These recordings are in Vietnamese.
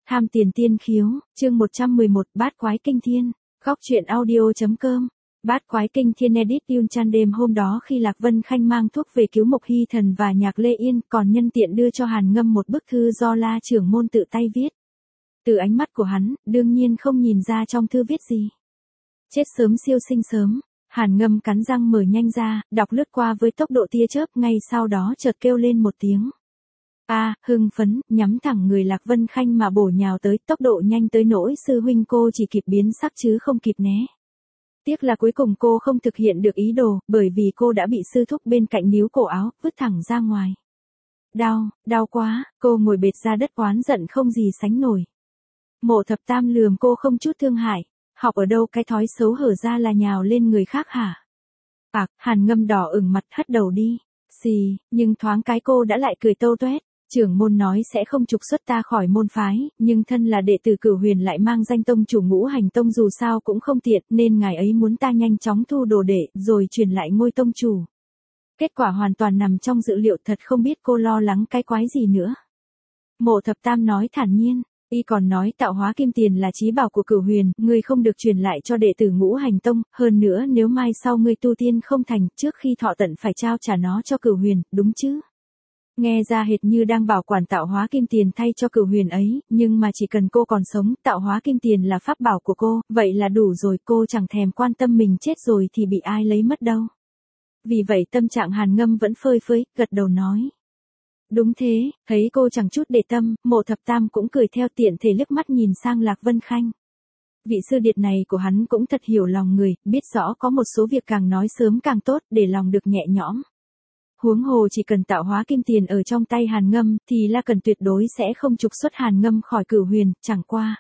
Tham tiền tiên khiếu, chương 111, bát quái kinh thiên. Góc truyện audio.com. Bát quái kinh thiên edit Yun Chan. Đêm hôm đó khi Lạc Vân Khanh mang thuốc về cứu Mộc Hy Thần và Nhạc Lê Yên, còn nhân tiện đưa cho Hàn Ngâm một bức thư do La trưởng môn tự tay viết. Từ ánh mắt của hắn, đương nhiên không nhìn ra trong thư viết gì. Chết sớm siêu sinh sớm. Hàn Ngâm cắn răng mở nhanh ra, đọc lướt qua với tốc độ tia chớp, ngay sau đó chợt kêu lên một tiếng. Hưng phấn, nhắm thẳng người Lạc Vân Khanh mà bổ nhào tới, tốc độ nhanh tới nỗi sư huynh cô chỉ kịp biến sắc chứ không kịp né. Tiếc là cuối cùng cô không thực hiện được ý đồ, bởi vì cô đã bị sư thúc bên cạnh níu cổ áo, vứt thẳng ra ngoài. Đau quá, cô ngồi bệt ra đất oán giận không gì sánh nổi. Mộ Thập Tam lườm cô không chút thương hại, học ở đâu cái thói xấu hở ra là nhào lên người khác hả? Hàn Ngâm đỏ ửng mặt hất đầu đi. Nhưng thoáng cái cô đã lại cười tâu tuét. Trưởng môn nói sẽ không trục xuất ta khỏi môn phái, nhưng thân là đệ tử Cửu Huyền lại mang danh tông chủ Ngũ Hành Tông dù sao cũng không tiện, nên ngài ấy muốn ta nhanh chóng thu đồ đệ, rồi truyền lại ngôi tông chủ. Kết quả hoàn toàn nằm trong dự liệu, thật không biết cô lo lắng cái quái gì nữa. Mộ Thập Tam nói thản nhiên, y còn nói tạo hóa kim tiền là chí bảo của Cửu Huyền, ngươi không được truyền lại cho đệ tử Ngũ Hành Tông, hơn nữa nếu mai sau ngươi tu tiên không thành, trước khi thọ tận phải trao trả nó cho Cửu Huyền, đúng chứ? Nghe ra hệt như đang bảo quản tạo hóa kim tiền thay cho Cửu Huyền ấy, nhưng mà chỉ cần cô còn sống, tạo hóa kim tiền là pháp bảo của cô, vậy là đủ rồi, cô chẳng thèm quan tâm mình chết rồi thì bị ai lấy mất đâu. Vì vậy tâm trạng Hàn Ngâm vẫn phơi phới, gật đầu nói. Đúng thế, thấy cô chẳng chút để tâm, Mộ Thập Tam cũng cười theo, tiện thể liếc mắt nhìn sang Lạc Vân Khanh. Vị sư điệt này của hắn cũng thật hiểu lòng người, biết rõ có một số việc càng nói sớm càng tốt, để lòng được nhẹ nhõm. Huống hồ chỉ cần tạo hóa kim tiền ở trong tay Hàn Ngâm, thì La Cần tuyệt đối sẽ không trục xuất Hàn Ngâm khỏi Cửu Huyền, chẳng qua.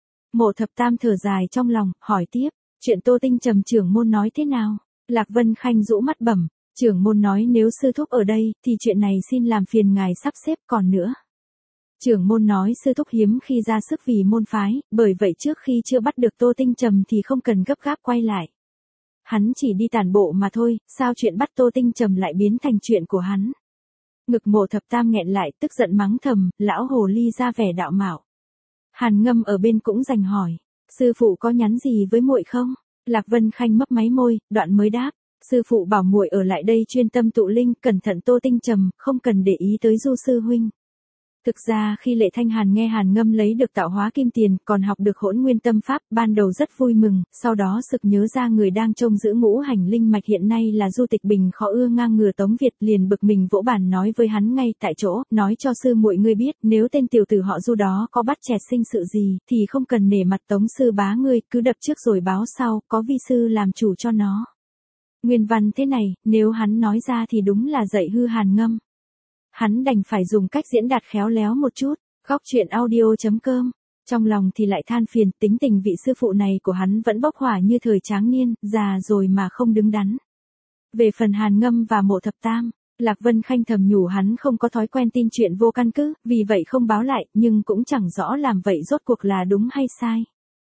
Mộ Thập Tam thở dài trong lòng, hỏi tiếp, chuyện Tô Tinh Trầm trưởng môn nói thế nào? Lạc Vân Khanh rũ mắt bẩm, trưởng môn nói nếu sư thúc ở đây, thì chuyện này xin làm phiền ngài sắp xếp, còn nữa. Trưởng môn nói sư thúc hiếm khi ra sức vì môn phái, bởi vậy trước khi chưa bắt được Tô Tinh Trầm thì không cần gấp gáp quay lại. Hắn chỉ đi tản bộ mà thôi, sao chuyện bắt Tô Tinh Trầm lại biến thành chuyện của hắn? Ngực Mộ Thập Tam nghẹn lại, tức giận mắng thầm, lão hồ ly ra vẻ đạo mạo. Hàn Ngâm ở bên cũng giành hỏi, sư phụ có nhắn gì với muội không? Lạc Vân Khanh mấp máy môi, đoạn mới đáp, sư phụ bảo muội ở lại đây chuyên tâm tụ linh, cẩn thận Tô Tinh Trầm, không cần để ý tới Du sư huynh. Thực ra khi Lệ Thanh Hàn nghe Hàn Ngâm lấy được tạo hóa kim tiền, còn học được Hỗn Nguyên Tâm Pháp, ban đầu rất vui mừng, sau đó sực nhớ ra người đang trông giữ ngũ hành linh mạch hiện nay là Du Tịch Bình khó ưa ngang ngửa Tống Việt, liền bực mình vỗ bàn nói với hắn ngay tại chỗ, nói cho sư muội ngươi biết, nếu tên tiểu tử họ Du đó có bắt chẹt sinh sự gì, thì không cần nể mặt Tống sư bá ngươi, cứ đập trước rồi báo sau, có vi sư làm chủ cho nó. Nguyên văn thế này, nếu hắn nói ra thì đúng là dạy hư Hàn Ngâm. Hắn đành phải dùng cách diễn đạt khéo léo một chút. Góc truyện audio.com. Trong lòng thì lại than phiền, tính tình vị sư phụ này của hắn vẫn bốc hỏa như thời tráng niên, già rồi mà không đứng đắn. Về phần Hàn Ngâm và Mộ Thập Tam, Lạc Vân Khanh thầm nhủ hắn không có thói quen tin chuyện vô căn cứ, vì vậy không báo lại, nhưng cũng chẳng rõ làm vậy rốt cuộc là đúng hay sai.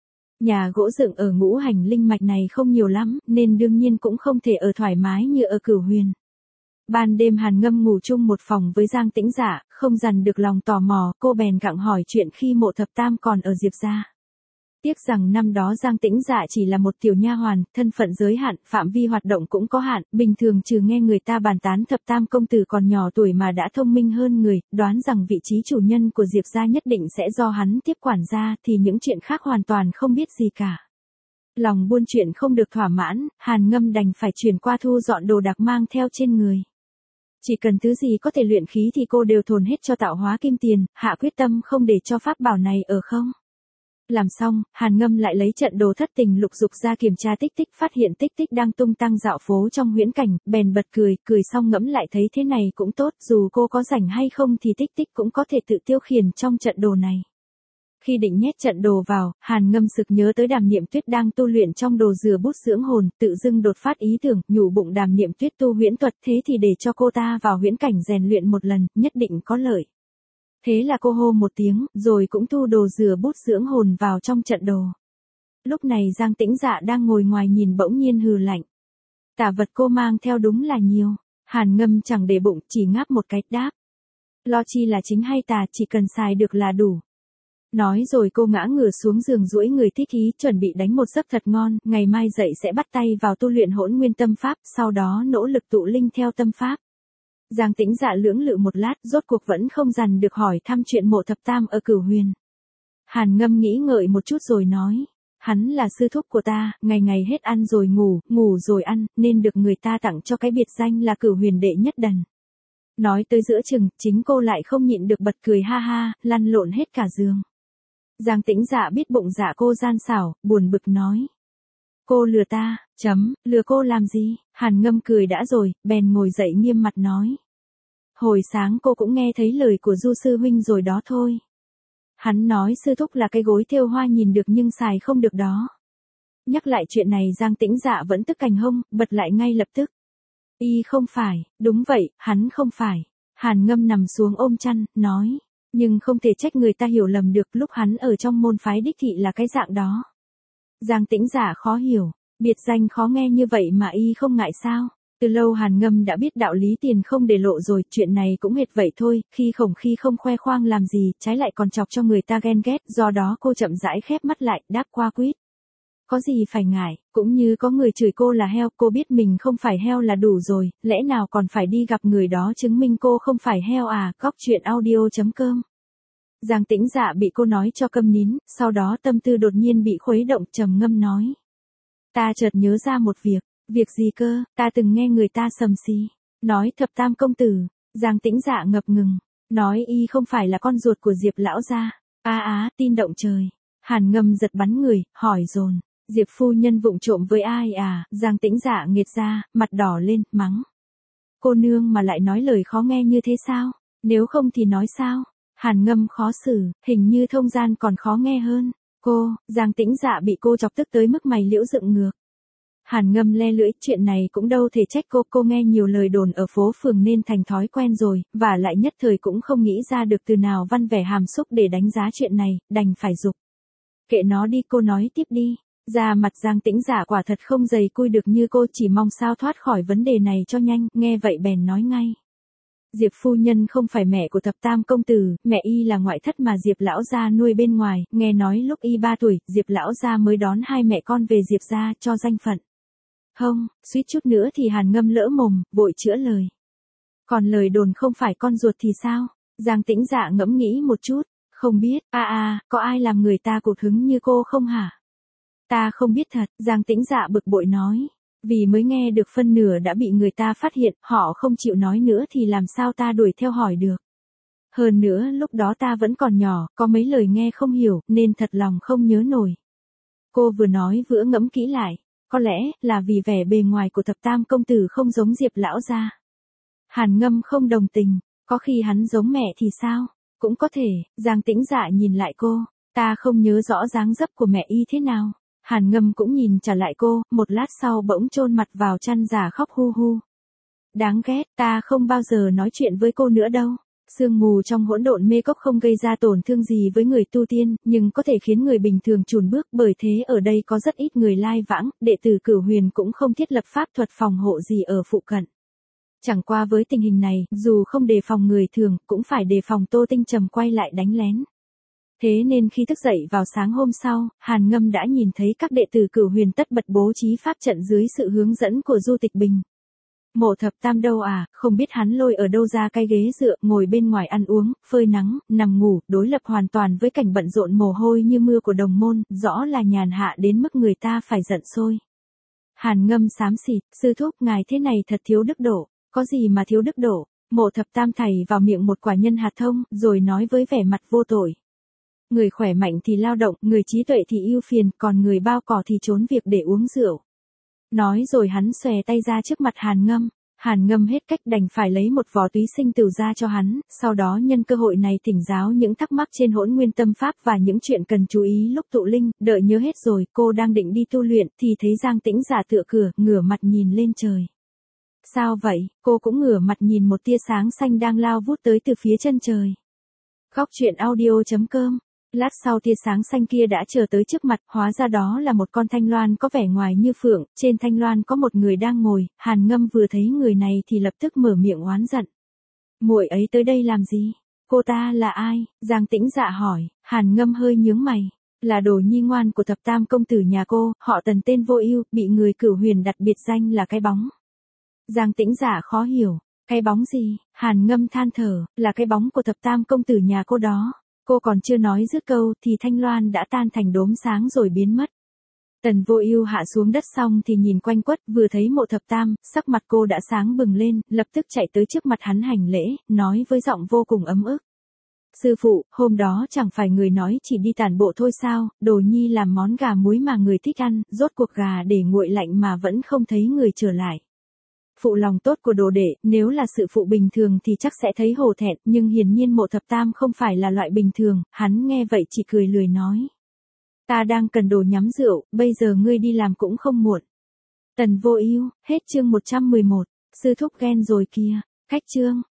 Nhà gỗ dựng ở ngũ hành linh mạch này không nhiều lắm, nên đương nhiên cũng không thể ở thoải mái như ở Cửu Huyền. Ban đêm Hàn Ngâm ngủ chung một phòng với Giang Tĩnh Dạ, không dằn được lòng tò mò, cô bèn gặng hỏi chuyện khi Mộ Thập Tam còn ở Diệp gia. Tiếc rằng năm đó Giang Tĩnh Dạ chỉ là một tiểu nha hoàn, thân phận giới hạn, phạm vi hoạt động cũng có hạn, bình thường trừ nghe người ta bàn tán Thập Tam công tử còn nhỏ tuổi mà đã thông minh hơn người, đoán rằng vị trí chủ nhân của Diệp gia nhất định sẽ do hắn tiếp quản gia, thì những chuyện khác hoàn toàn không biết gì cả. Lòng buôn chuyện không được thỏa mãn, Hàn Ngâm đành phải chuyển qua thu dọn đồ đạc mang theo trên người. Chỉ cần thứ gì có thể luyện khí thì cô đều thồn hết cho tạo hóa kim tiền, hạ quyết tâm không để cho pháp bảo này ở không. Làm xong, Hàn Ngâm lại lấy trận đồ thất tình lục dục ra kiểm tra Tích Tích, phát hiện Tích Tích đang tung tăng dạo phố trong huyễn cảnh, bèn bật cười, cười xong ngẫm lại thấy thế này cũng tốt, dù cô có rảnh hay không thì Tích Tích cũng có thể tự tiêu khiển trong trận đồ này. Khi định nhét trận đồ vào, Hàn Ngâm sực nhớ tới Đàm Niệm Tuyết đang tu luyện trong đồ dừa bút dưỡng hồn, tự dưng đột phát ý tưởng, nhủ bụng Đàm Niệm Tuyết tu huyễn thuật, thế thì để cho cô ta vào huyễn cảnh rèn luyện một lần, nhất định có lợi. Thế là cô hô một tiếng, rồi cũng thu đồ dừa bút dưỡng hồn vào trong trận đồ. Lúc này Giang Tĩnh Dạ đang ngồi ngoài nhìn bỗng nhiên hừ lạnh. Tả vật cô mang theo đúng là nhiều. Hàn Ngâm chẳng để bụng, chỉ ngáp một cái đáp. Lo chi là chính hay tà, chỉ cần xài được là đủ. Nói rồi cô ngã ngửa xuống giường duỗi người thích ý chuẩn bị đánh một giấc thật ngon, ngày mai dậy sẽ bắt tay vào tu luyện Hỗn Nguyên Tâm Pháp, sau đó nỗ lực tụ linh theo tâm pháp. Giang Tĩnh Dạ lưỡng lự một lát, rốt cuộc vẫn không dằn được hỏi thăm chuyện Mộ Thập Tam ở Cửu Huyền. Hàn Ngâm nghĩ ngợi một chút rồi nói, hắn là sư thúc của ta, ngày ngày hết ăn rồi ngủ, ngủ rồi ăn, nên được người ta tặng cho cái biệt danh là Cửu Huyền đệ nhất đần. Nói tới giữa chừng, chính cô lại không nhịn được bật cười ha ha, lăn lộn hết cả giường. Giang Tĩnh Dạ biết bụng dạ cô gian xảo, buồn bực nói. Cô lừa ta, lừa cô làm gì? Hàn Ngâm cười đã rồi, bèn ngồi dậy nghiêm mặt nói. Hồi sáng cô cũng nghe thấy lời của Du sư huynh rồi đó thôi. Hắn nói sư thúc là cái gối thêu hoa nhìn được nhưng xài không được đó. Nhắc lại chuyện này Giang Tĩnh Dạ vẫn tức cành hông, bật lại ngay lập tức. Y không phải, đúng vậy, hắn không phải. Hàn Ngâm nằm xuống ôm chăn, nói. Nhưng không thể trách người ta hiểu lầm được lúc hắn ở trong môn phái đích thị là cái dạng đó. Giang Tĩnh Dạ khó hiểu, biệt danh khó nghe như vậy mà y không ngại sao? Từ lâu Hàn Ngâm đã biết đạo lý tiền không để lộ rồi, chuyện này cũng hệt vậy thôi, khi không khoe khoang làm gì, trái lại còn chọc cho người ta ghen ghét, do đó cô chậm rãi khép mắt lại, đáp qua quýt. Có gì phải ngại, cũng như có người chửi cô là heo, cô biết mình không phải heo là đủ rồi, lẽ nào còn phải đi gặp người đó chứng minh cô không phải heo à? Cóc truyện audio.com. Giang Tĩnh Dạ bị cô nói cho câm nín, sau đó tâm tư đột nhiên bị khuấy động, trầm ngâm nói. Ta chợt nhớ ra một việc. Việc gì cơ? Ta từng nghe người ta sầm xì nói Thập Tam công tử. Giang Tĩnh Dạ ngập ngừng, nói y không phải là con ruột của Diệp lão gia. Tin động trời. Hàn Ngâm giật bắn người, hỏi dồn. Diệp phu nhân vụng trộm với ai à? Giang Tĩnh Dạ nghiệt ra, mặt đỏ lên, mắng. Cô nương mà lại nói lời khó nghe như thế sao? Nếu không thì nói sao? Hàn Ngâm khó xử, hình như thông gian còn khó nghe hơn. Giang Tĩnh Dạ bị cô chọc tức tới mức mày liễu dựng ngược. Hàn Ngâm le lưỡi, chuyện này cũng đâu thể trách cô nghe nhiều lời đồn ở phố phường nên thành thói quen rồi, và lại nhất thời cũng không nghĩ ra được từ nào văn vẻ hàm xúc để đánh giá chuyện này, đành phải giục. Kệ nó đi, cô nói tiếp đi. Da mặt Giang Tĩnh Dạ quả thật không dày cui được như cô, chỉ mong sao thoát khỏi vấn đề này cho nhanh, nghe vậy bèn nói ngay. Diệp phu nhân không phải mẹ của Thập Tam công tử, mẹ y là ngoại thất mà Diệp lão gia nuôi bên ngoài, nghe nói lúc y 3 tuổi, Diệp lão gia mới đón hai mẹ con về Diệp gia cho danh phận. Hông, suýt chút nữa thì Hàn Ngâm lỡ mồm, vội chữa lời. Còn lời đồn không phải con ruột thì sao? Giang Tĩnh Dạ ngẫm nghĩ một chút, không biết, có ai làm người ta cụt hứng như cô không hả? Ta không biết thật, Giang Tĩnh Dạ bực bội nói. Vì mới nghe được phân nửa đã bị người ta phát hiện, họ không chịu nói nữa thì làm sao ta đuổi theo hỏi được. Hơn nữa lúc đó ta vẫn còn nhỏ, có mấy lời nghe không hiểu, nên thật lòng không nhớ nổi. Cô vừa nói vừa ngẫm kỹ lại. Có lẽ là vì vẻ bề ngoài của Thập Tam công tử không giống Diệp lão gia. Hàn Ngâm không đồng tình, có khi hắn giống mẹ thì sao? Cũng có thể. Giang Tĩnh Dạ nhìn lại cô, ta không nhớ rõ dáng dấp của mẹ y thế nào. Hàn Ngâm cũng nhìn trả lại cô, một lát sau bỗng chôn mặt vào chăn giả khóc hu hu. Đáng ghét, ta không bao giờ nói chuyện với cô nữa đâu. Sương mù trong hỗn độn mê cốc không gây ra tổn thương gì với người tu tiên, nhưng có thể khiến người bình thường chùn bước, bởi thế ở đây có rất ít người lai vãng, đệ tử Cửu Huyền cũng không thiết lập pháp thuật phòng hộ gì ở phụ cận. Chẳng qua với tình hình này, dù không đề phòng người thường, cũng phải đề phòng Tô Tinh Trầm quay lại đánh lén. Thế nên khi thức dậy vào sáng hôm sau, Hàn Ngâm đã nhìn thấy các đệ tử Cửu Huyền tất bật bố trí pháp trận dưới sự hướng dẫn của Du Tịch Bình. Mộ Thập Tam đâu à, không biết hắn lôi ở đâu ra cái ghế dựa, ngồi bên ngoài ăn uống, phơi nắng, nằm ngủ, đối lập hoàn toàn với cảnh bận rộn mồ hôi như mưa của đồng môn, rõ là nhàn hạ đến mức người ta phải giận sôi. Hàn Ngâm xám xịt, sư thúc ngài thế này thật thiếu đức độ. Có gì mà thiếu đức độ? Mộ Thập Tam thảy vào miệng một quả nhân hạt thông, rồi nói với vẻ mặt vô tội. Người khỏe mạnh thì lao động, người trí tuệ thì ưu phiền, còn người bao cỏ thì trốn việc để uống rượu. Nói rồi hắn xòe tay ra trước mặt Hàn Ngâm. Hàn Ngâm hết cách đành phải lấy một vò túy sinh tửu ra cho hắn, sau đó nhân cơ hội này thỉnh giáo những thắc mắc trên Hỗn Nguyên Tâm Pháp và những chuyện cần chú ý lúc tụ linh. Đợi nhớ hết rồi, cô đang định đi tu luyện thì thấy Giang Tĩnh Dạ tựa cửa, ngửa mặt nhìn lên trời. Sao vậy? Cô cũng ngửa mặt nhìn một tia sáng xanh đang lao vút tới từ phía chân trời. Góc truyện audio.com. Lát sau tia sáng xanh kia đã chờ tới trước mặt, hóa ra đó là một con thanh loan có vẻ ngoài như phượng, trên thanh loan có một người đang ngồi. Hàn Ngâm vừa thấy người này thì lập tức mở miệng oán giận. Muội ấy tới đây làm gì? Cô ta là ai? Giang Tĩnh Dạ hỏi. Hàn Ngâm hơi nhướng mày, là đồ nhi ngoan của thập tam công tử nhà cô, họ Tần tên Vô Ưu, bị người Cửu Huyền đặt biệt danh là cái bóng. Giang Tĩnh Giả khó hiểu, cái bóng gì? Hàn Ngâm than thở, là cái bóng của thập tam công tử nhà cô đó. Cô còn chưa nói dứt câu thì thanh loan đã tan thành đốm sáng rồi biến mất. Tần Vô Ưu hạ xuống đất xong thì nhìn quanh quất, vừa thấy Mộ Thập Tam, sắc mặt cô đã sáng bừng lên, lập tức chạy tới trước mặt hắn hành lễ, nói với giọng vô cùng ấm ức. Sư phụ, hôm đó chẳng phải người nói chỉ đi tản bộ thôi sao, đồ nhi làm món gà muối mà người thích ăn, rốt cuộc gà để nguội lạnh mà vẫn không thấy người trở lại. Phụ lòng tốt của đồ đệ, nếu là sự phụ bình thường thì chắc sẽ thấy hổ thẹn, nhưng hiển nhiên Mộ Thập Tam không phải là loại bình thường, hắn nghe vậy chỉ cười lười nói. Ta đang cần đồ nhắm rượu, bây giờ ngươi đi làm cũng không muộn. Tần Vô Ưu, hết chương 111, sư thúc ghen rồi kìa, khách chương.